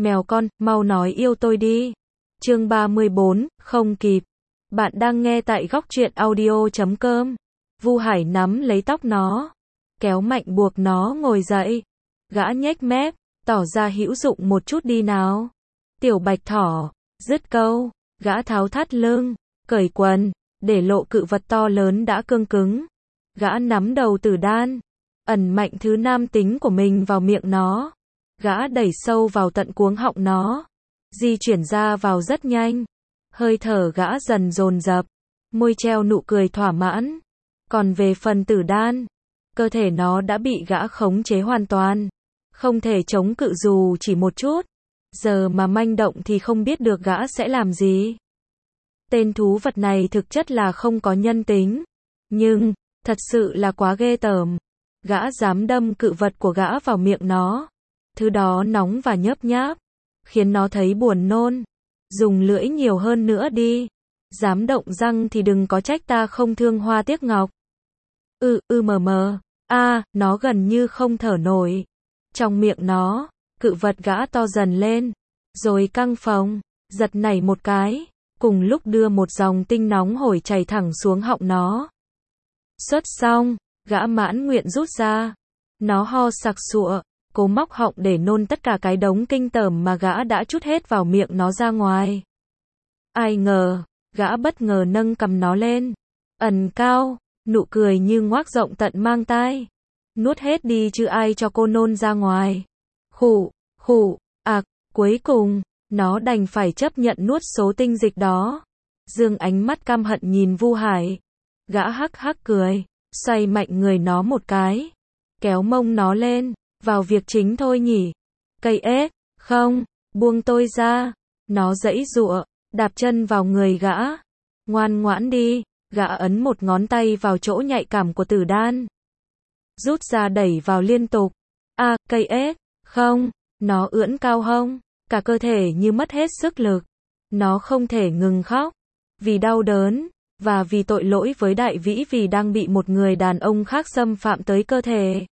Mèo con, mau nói yêu tôi đi. Chương 34, không kịp. Bạn đang nghe tại góc truyện audio.com. Vu Hải nắm lấy tóc nó, kéo mạnh buộc nó ngồi dậy. Gã nhếch mép, tỏ ra hữu dụng một chút đi nào. Tiểu Bạch Thỏ, dứt câu, gã tháo thắt lưng, cởi quần, để lộ cự vật to lớn đã cương cứng. Gã nắm đầu Tử Đan, ẩn mạnh thứ nam tính của mình vào miệng nó. Gã đẩy sâu vào tận cuống họng nó, di chuyển ra vào rất nhanh. Hơi thở gã dần dồn dập, môi treo nụ cười thỏa mãn. Còn về phần Tử Đan, cơ thể nó đã bị gã khống chế hoàn toàn, không thể chống cự dù chỉ một chút. Giờ mà manh động thì không biết được gã sẽ làm gì. Tên thú vật này thực chất là không có nhân tính, nhưng thật sự là quá ghê tởm. Gã dám đâm cự vật của gã vào miệng nó. Thứ đó nóng và nhớp nháp, khiến nó thấy buồn nôn. Dùng lưỡi nhiều hơn nữa đi. Dám động răng thì đừng có trách ta không thương hoa tiếc ngọc. Nó gần như không thở nổi. Trong miệng nó, cự vật gã to dần lên, rồi căng phồng, giật nảy một cái, cùng lúc đưa một dòng tinh nóng hổi chảy thẳng xuống họng nó. Xuất xong, gã mãn nguyện rút ra. Nó ho sặc sụa, cố móc họng để nôn tất cả cái đống kinh tởm mà gã đã trút hết vào miệng nó ra ngoài. Ai ngờ, gã bất ngờ nâng cằm nó lên, ẩn cao, nụ cười như ngoác rộng tận mang tai. Nuốt hết đi chứ ai cho cô nôn ra ngoài. Khụ, cuối cùng, nó đành phải chấp nhận nuốt số tinh dịch đó. Dương ánh mắt căm hận nhìn Vu Hải. Gã hắc hắc cười, xoay mạnh người nó một cái, kéo mông nó lên, vào việc chính thôi nhỉ. Cây ếch, không, buông tôi ra. Nó giãy giụa, đạp chân vào người gã. Ngoan ngoãn đi, gã ấn một ngón tay vào chỗ nhạy cảm của Tử Đan. Rút ra đẩy vào liên tục. Cây ếch, không, nó ưỡn cao hông, cả cơ thể như mất hết sức lực. Nó không thể ngừng khóc, vì đau đớn, và vì tội lỗi với Đại Vĩ vì đang bị một người đàn ông khác xâm phạm tới cơ thể.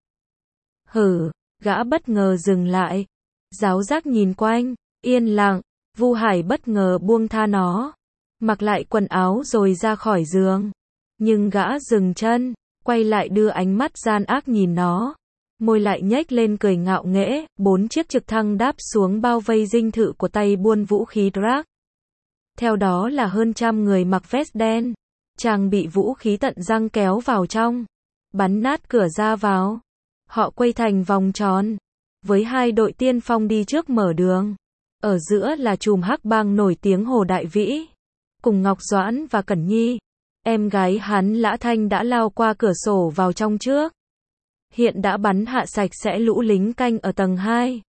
Gã bất ngờ dừng lại, giáo giác nhìn quanh, yên lặng. Vu Hải bất ngờ buông tha nó, mặc lại quần áo rồi ra khỏi giường. Nhưng gã dừng chân, quay lại đưa ánh mắt gian ác nhìn nó, môi lại nhếch lên cười ngạo nghễ. 4 chiếc trực thăng đáp xuống bao vây dinh thự của tay buôn vũ khí Drak. Theo đó là hơn trăm người mặc vest đen, trang bị vũ khí tận răng kéo vào trong, bắn nát cửa ra vào. Họ quay thành vòng tròn, với 2 đội tiên phong đi trước mở đường. Ở giữa là trùm hắc bang nổi tiếng Hồ Đại Vĩ, cùng Ngọc Doãn và Cẩn Nhi. Em gái hắn Lã Thanh đã lao qua cửa sổ vào trong trước. Hiện đã bắn hạ sạch sẽ lũ lính canh ở tầng 2.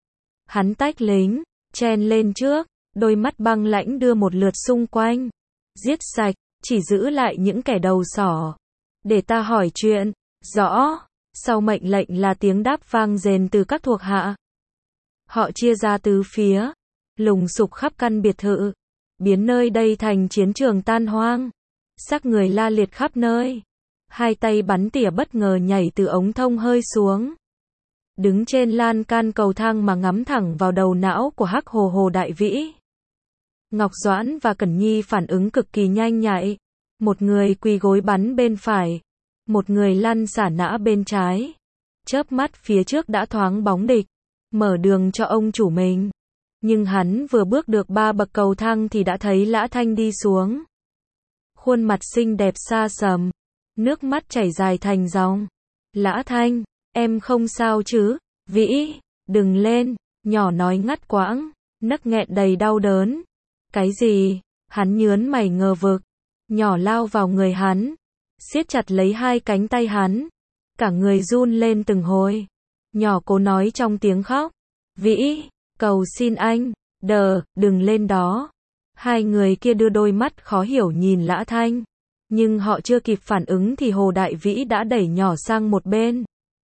Hắn tách lính, chen lên trước, đôi mắt băng lãnh đưa một lượt xung quanh. Giết sạch, chỉ giữ lại những kẻ đầu sỏ. Để ta hỏi chuyện. Rõ. Sau mệnh lệnh là tiếng đáp vang rền từ các thuộc hạ. Họ chia ra tứ phía, lùng sục khắp căn biệt thự, biến nơi đây thành chiến trường tan hoang. Xác người la liệt khắp nơi. 2 tay bắn tỉa bất ngờ nhảy từ ống thông hơi xuống, đứng trên lan can cầu thang mà ngắm thẳng vào đầu não của Hắc Hồ Đại Vĩ. Ngọc Doãn và Cẩn Nhi phản ứng cực kỳ nhanh nhạy. Một người quỳ gối bắn bên phải, một người lăn xả nã bên trái. Chớp mắt phía trước đã thoáng bóng địch, mở đường cho ông chủ mình. Nhưng hắn vừa bước được 3 bậc cầu thang thì đã thấy Lã Thanh đi xuống. Khuôn mặt xinh đẹp xa sầm, nước mắt chảy dài thành dòng. Lã Thanh, em không sao chứ? Vĩ, đừng lên, nhỏ nói ngắt quãng, nấc nghẹn đầy đau đớn. Cái gì? Hắn nhớn mày ngờ vực. Nhỏ lao vào người hắn, siết chặt lấy 2 cánh tay hắn, cả người run lên từng hồi. Nhỏ cố nói trong tiếng khóc. Vĩ, cầu xin anh, đừng lên đó. 2 người kia đưa đôi mắt khó hiểu nhìn Lã Thanh, nhưng họ chưa kịp phản ứng thì Hồ Đại Vĩ đã đẩy nhỏ sang một bên.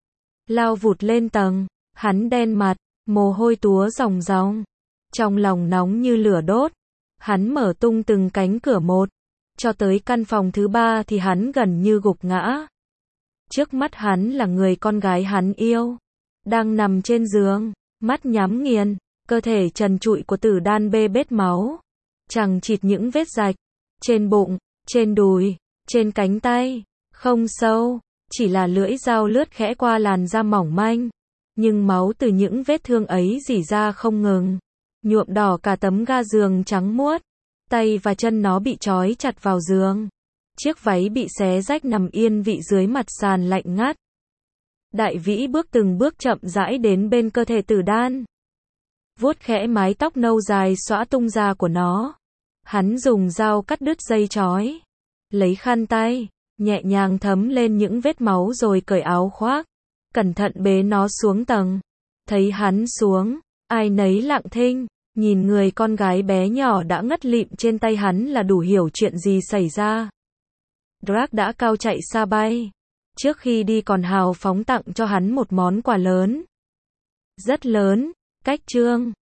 Lao vụt lên tầng, hắn đen mặt, mồ hôi túa ròng ròng, trong lòng nóng như lửa đốt. Hắn mở tung từng cánh cửa một, cho tới căn phòng thứ 3 thì hắn gần như gục ngã. Trước mắt hắn là người con gái hắn yêu, đang nằm trên giường, mắt nhắm nghiền, Cơ thể trần trụi của Tử Đan bê bết máu, chằng chịt những vết rạch, trên bụng, trên đùi, trên cánh tay, không sâu, chỉ là lưỡi dao lướt khẽ qua làn da mỏng manh, nhưng máu từ những vết thương ấy rỉ ra không ngừng, nhuộm đỏ cả tấm ga giường trắng muốt. Tay và chân nó bị trói chặt vào giường. Chiếc váy bị xé rách nằm yên vị dưới mặt sàn lạnh ngắt. Đại Vĩ bước từng bước chậm rãi đến bên cơ thể Tử Đan, vuốt khẽ mái tóc nâu dài xõa tung ra của nó. Hắn dùng dao cắt đứt dây trói, lấy khăn tay, nhẹ nhàng thấm lên những vết máu rồi cởi áo khoác, cẩn thận bế nó xuống tầng. Thấy hắn xuống, ai nấy lặng thinh, nhìn người con gái bé nhỏ đã ngất lịm trên tay hắn là đủ hiểu chuyện gì xảy ra. Drake đã cao chạy xa bay. Trước khi đi còn hào phóng tặng cho hắn một món quà lớn. Rất lớn, cách chương.